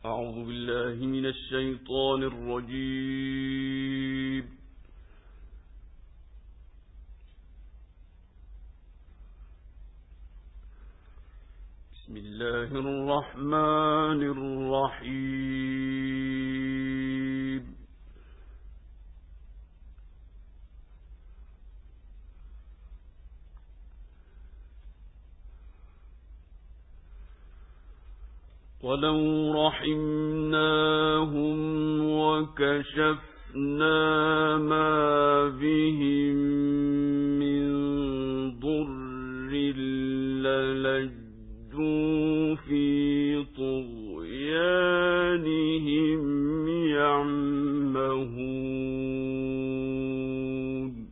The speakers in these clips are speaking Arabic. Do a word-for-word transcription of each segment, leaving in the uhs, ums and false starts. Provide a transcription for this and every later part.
أعوذ بالله من الشيطان الرجيم. بسم الله الرحمن الرحيم. ولو رحمناهم وكشفنا ما بهم من ضر للجوا في طغيانهم يعمهون.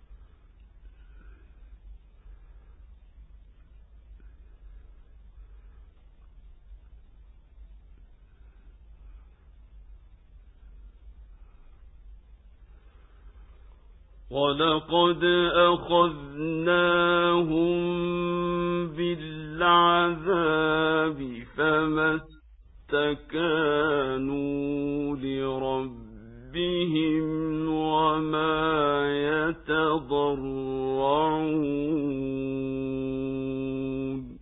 ولقد أخذناهم بالعذاب فما استكانوا لربهم وما يتضرعون.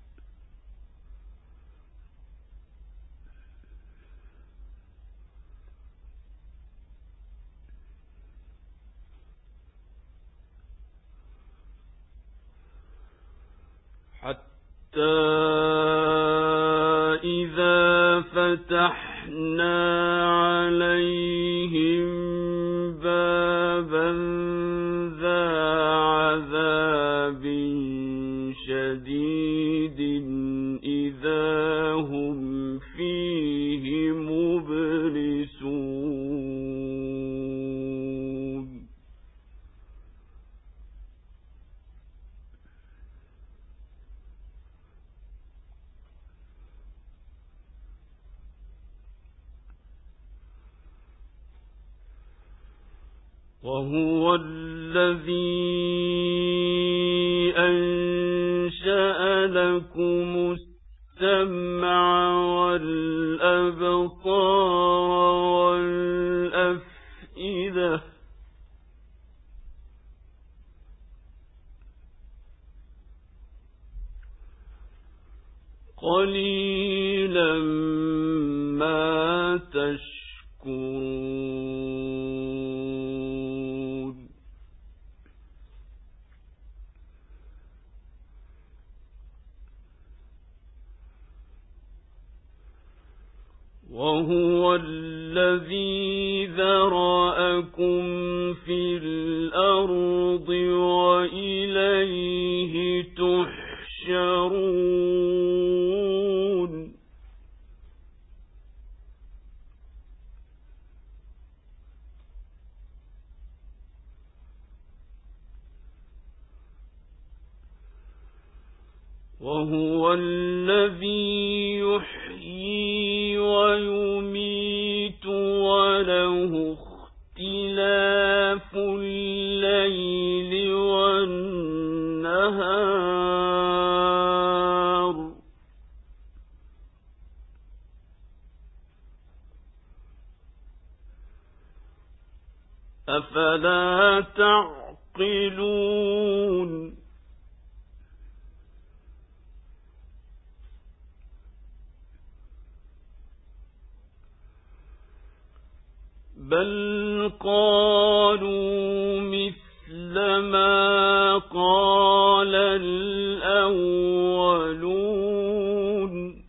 حتى إذا فتحنا عليهم بابا ذا عذاب شديد إذا هم فيه مبلسون. وهو الذي أنشأ لكم السمع والأبصار والأفئدة. قليلا ما تشكرون. وهو الذي ذرأكم في الأرض وإليه تحشرون. وهو الذي يحيي ويميت وله اختلاف الليل والنهار. أفلا تعقلون. بل قالوا مثل ما قال الأولون.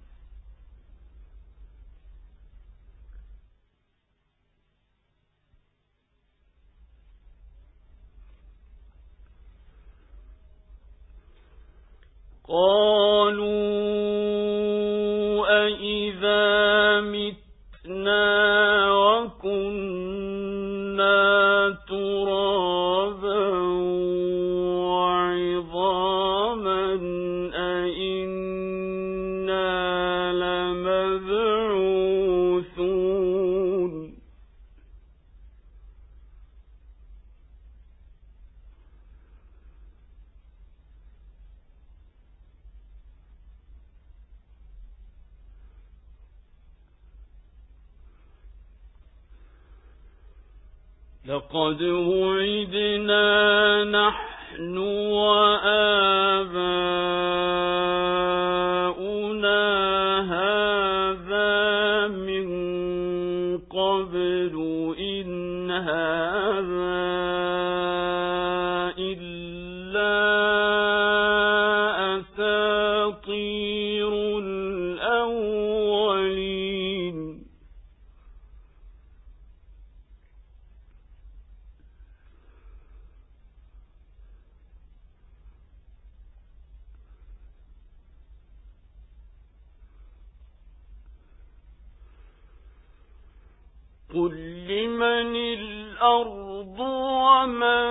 قالوا أإذا متنا وكنا ترابا وعظاما أإنا لمبعوثون. لقد وعدنا نحن وآباؤنا هذا من قبل إن هذا إلا أساطير الأولين. قل لمن الأرض ومن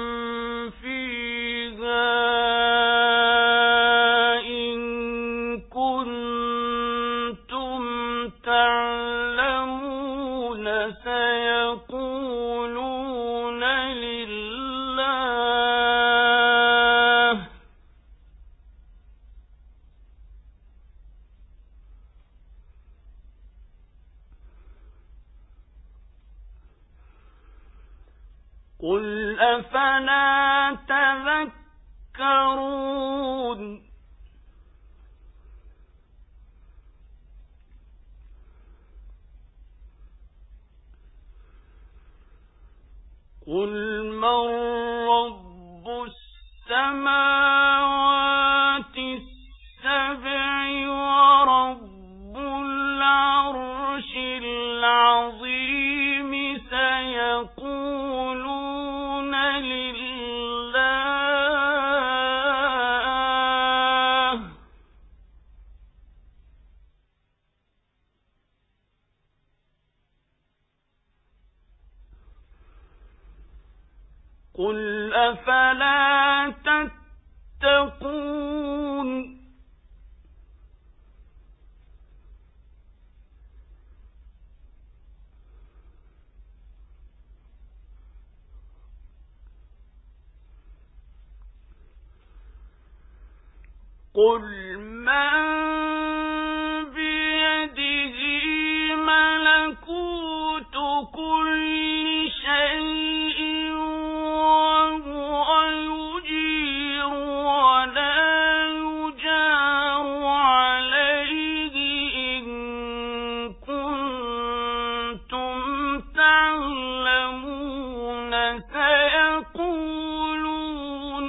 فيها إن كنتم تعلمون سيقولون لله. قل أفلا تذكرون. قل من رب السماوات السبع ورب العرش العظيم سيقولون لله. قل أفلا تتقون. قل من بيده ملكوت كل شيء وهو يجير ولا يجار عليه إن كنتم تعلمون سيقولون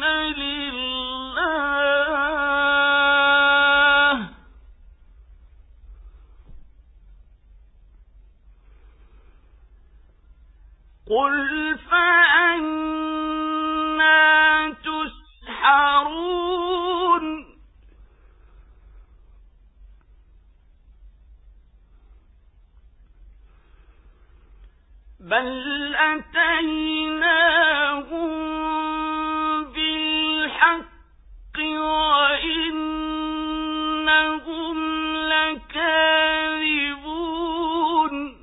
لله. قل فأنى تسحرون. بل أتيناهم بالحق وإنهم لكاذبون.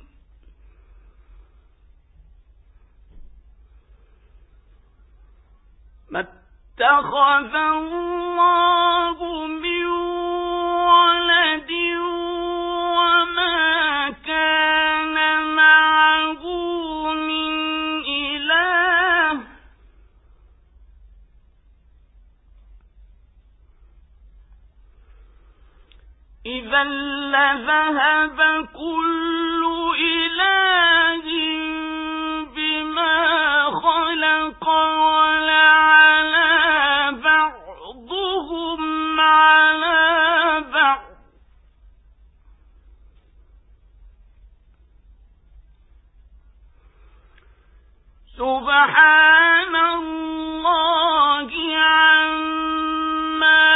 ما اتخذ الله من ولد وما كان معه من إله إذا لذهب كل إله بما خلق ولعلى بعضهم على بعض سبحان الله عما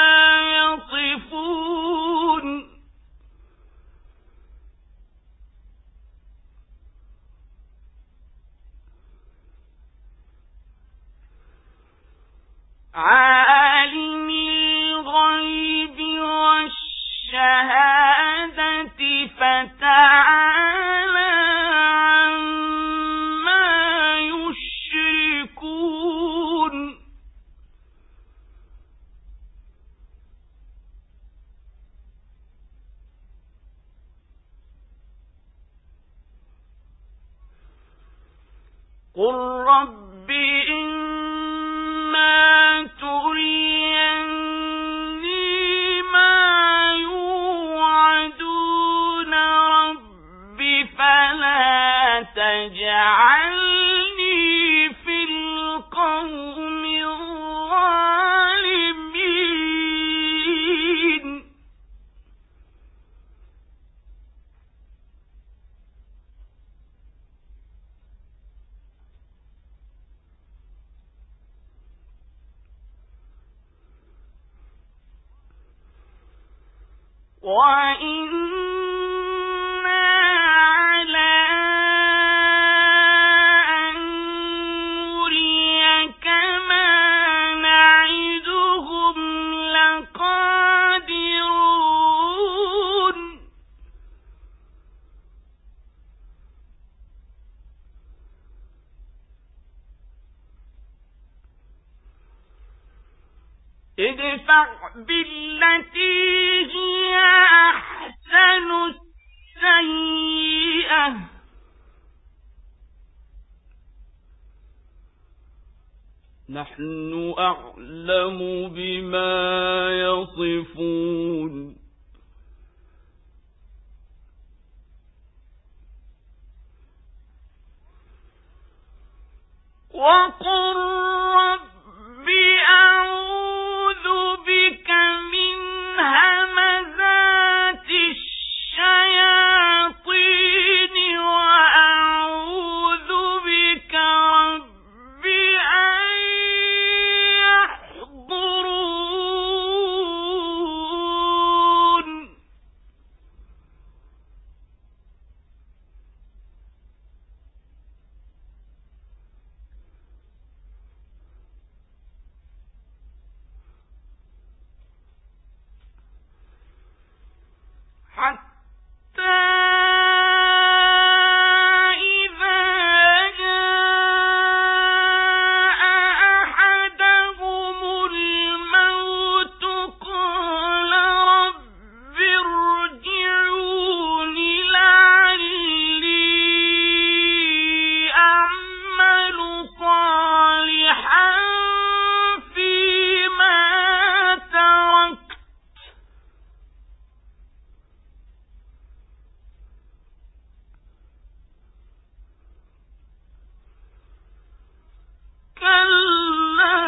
يصفون. عالم الغيب والشهادة فتعالى عما يشركون. قل رب إما تريني ما يوعدون رب فلا تجعلني في القوم الظالمين وإنا على أن نريك ما نعدهم لقادرون ادفع بالتي هي أحسن السيئة نحن أعلم بما يصفون وقل رب أعوذ بك من همزات الشياطين وأعوذ بك رب أن يحضرون حتى إذا جاء أحدهم الموت قال رب ارجعون لعلي أعمل صالحا فيما تركت كلا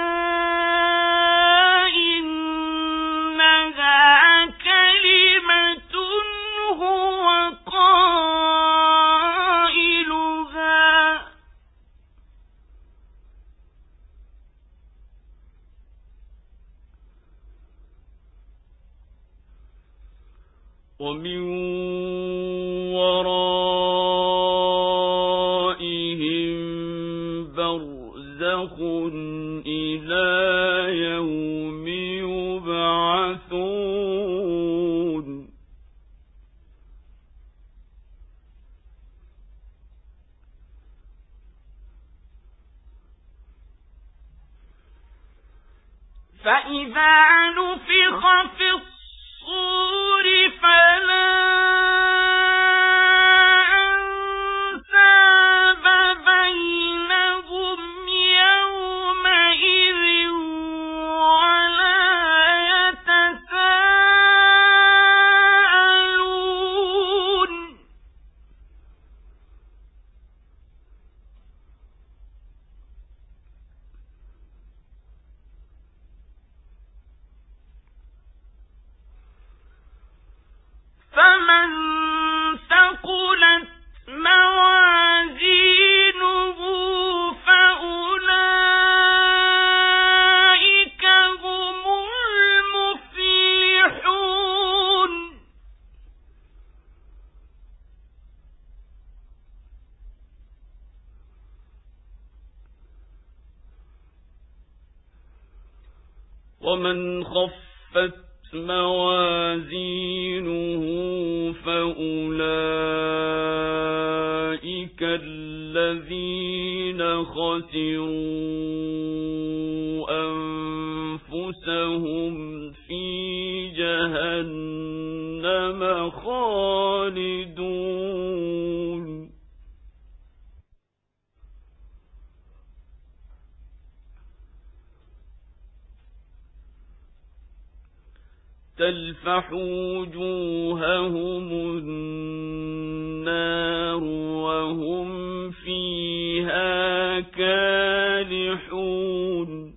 إنها كلمة هو قائلها ومن ورائهم برزخ إلى يوم يبعثون فإذا نفخ في الصور فلا أنساب بينهم يومئذ ولا يتساءلون فمن ثقلت موازينه فأولئك هم المفلحون ومن خفت موازينه فأولئك الذين خسروا أنفسهم في جهنم خالدون تلفح وجوههم النار وهم فيها كالحون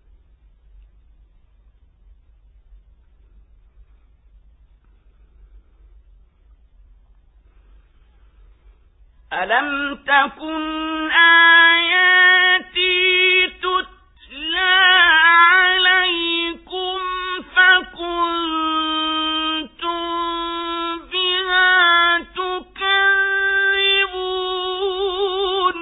ألم تكن آياتي تتلى عليكم فكنتم بها تكذبون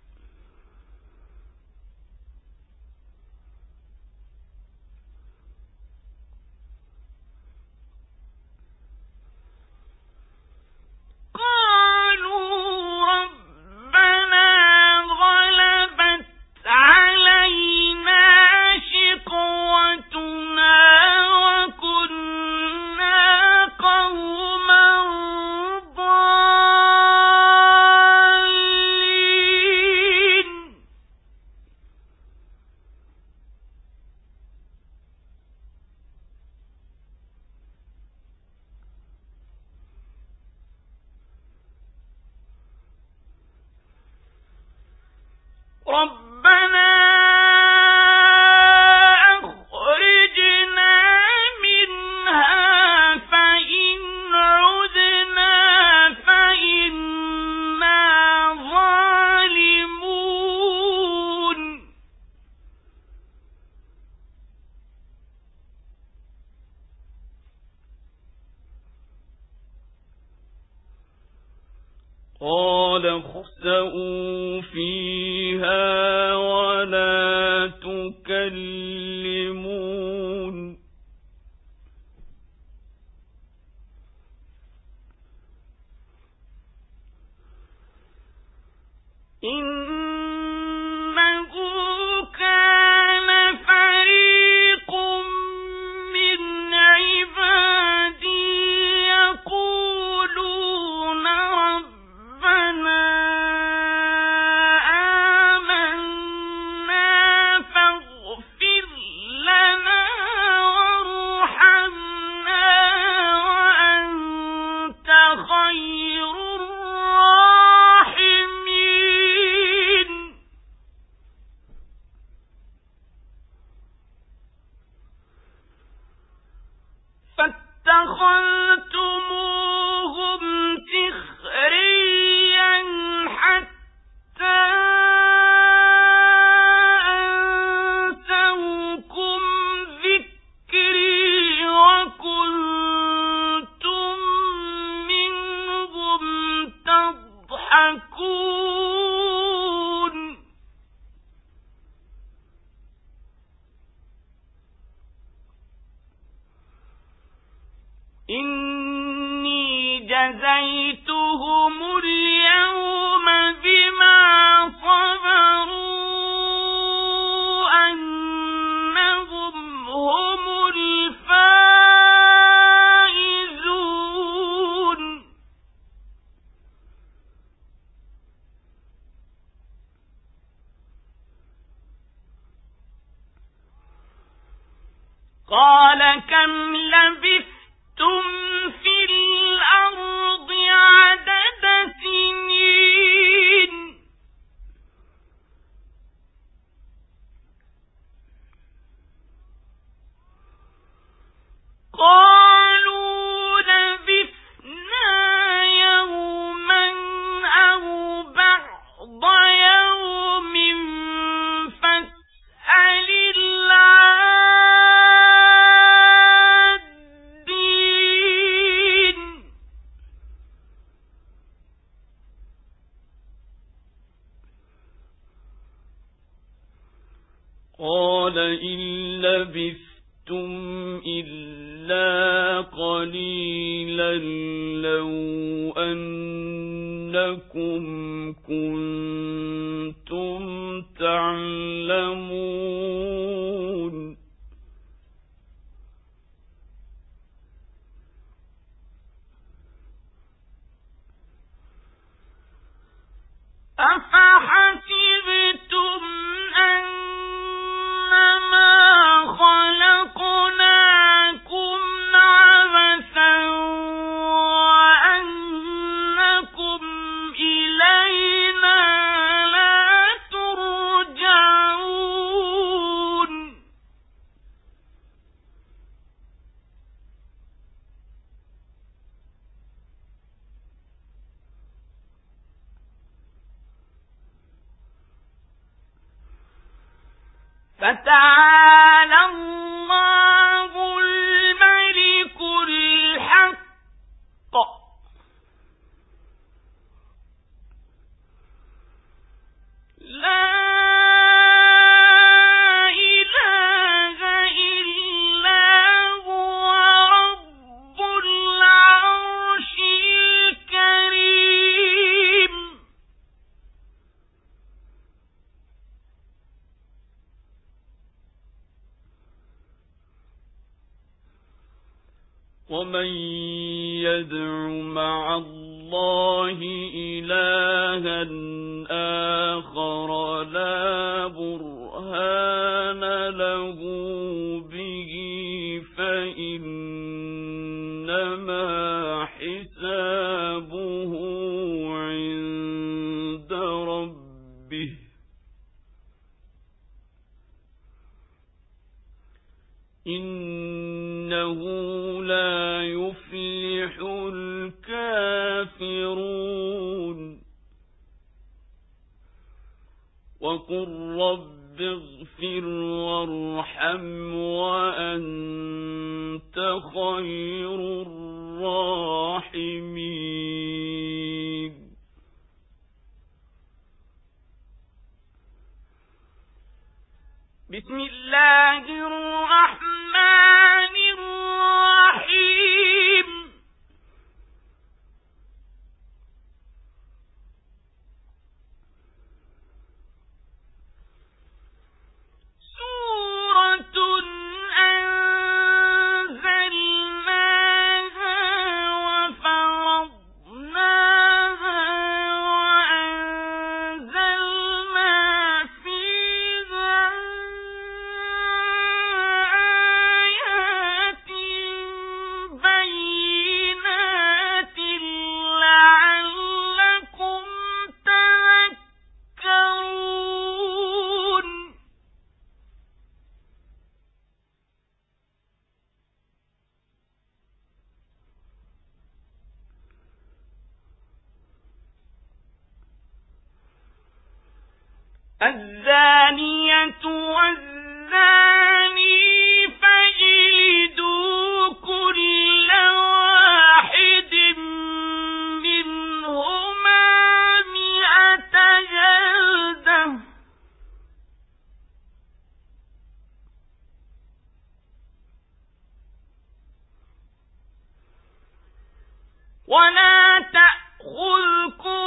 ربنا أخرجنا منها فإن عدنا فإنا ظالمون قال اخسئوا فيها ولا تكلمون إنه كان فريق من عبادي يقولون ربنا آمنا فاغفر لنا وارحمنا وأنت خير الراحمين فاتخذتموهم سخريا حتى أنسوكم ذكري وكنتم منهم تضحكون إني جزيتهم اليوم بما صبروا أنهم هم الفائزون قال كم لبثتم في الأرض عدد سنين قالوا لبثنا يوما أو بعض يوم فاسأل العادين قال إن لبثتم إلا قليلا لو أنكم كنتم تعلمون أفحسبتم أنما خلقناكم فتعالى الله الملك الحق لا ومن يدع مع الله إلها آخر لا برهان له به فإنما حسابه عند ربه إنه لا يفلح الكافرون وقل رب اغفر وارحم وأنت خير الراحمين بسم الله الرحمن الرحيم سورة أنزلناها وفرضناها وأنزلنا فيها آيات بينات لعلكم تذكرون الزانية والزاني فاجلدوا كل واحد منهما مئة جلدة ولا تأخذكم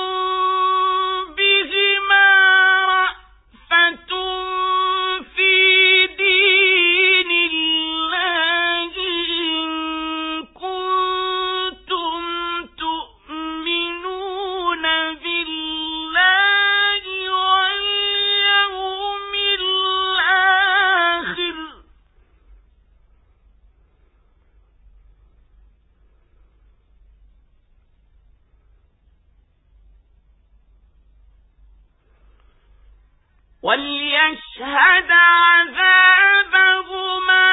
بهما رأفة في دين الله إن كنتم تؤمنون بالله واليوم الآخر وليشهد عذابهما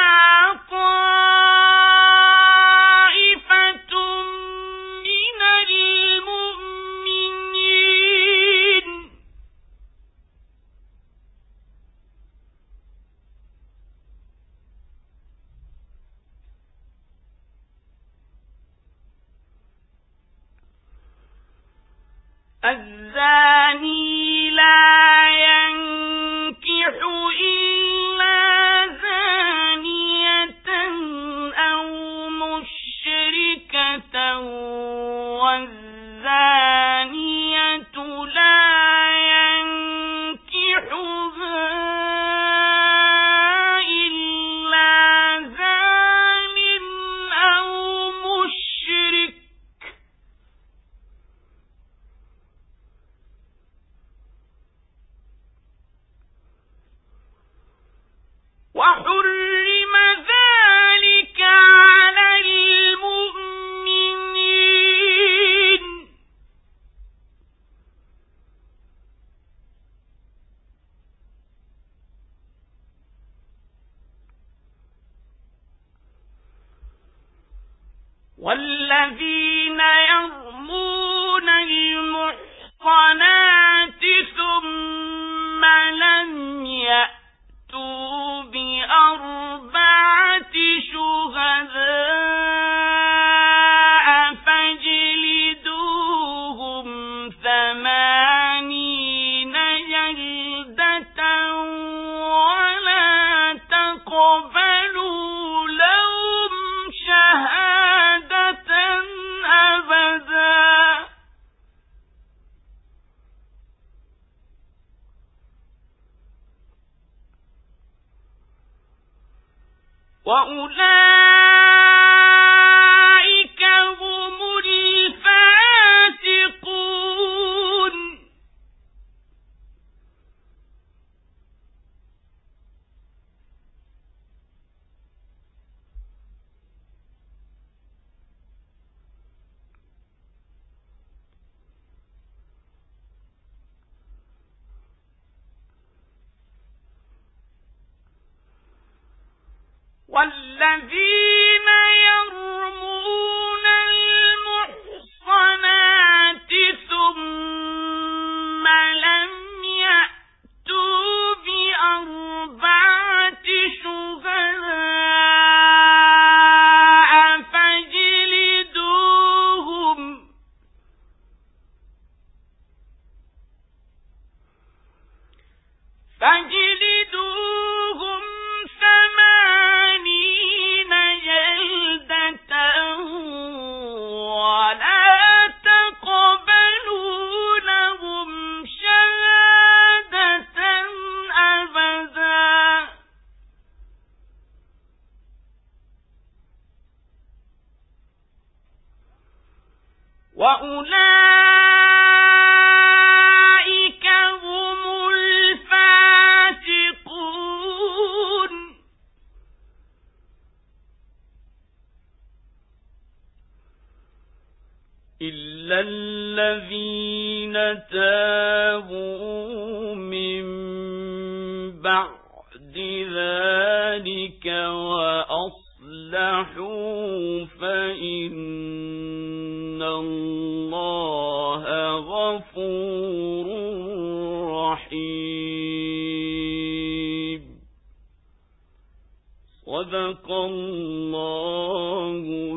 طائفة من المؤمنين الزاني لا ينكح إلا زانية أو مشركة والزانية لا ينكحها إلا زان أو مشرك وحرم ذلك على المؤمنين والذين يرمون المحصنات ثم لم يأتوا وأولئك هم الفاسقون والذين يرمون المحصنات ثم لم يأتوا بأربعة شهداء فاجلدوهم فاجلدوهم ثمانين جلدة ولا تقبلوا لهم شهادة أبدا وأولئك هم الفاسقون إلا الذين تابوا من بعد ذلك وأصلحوا فإن الله غفور رحيم. صدق الله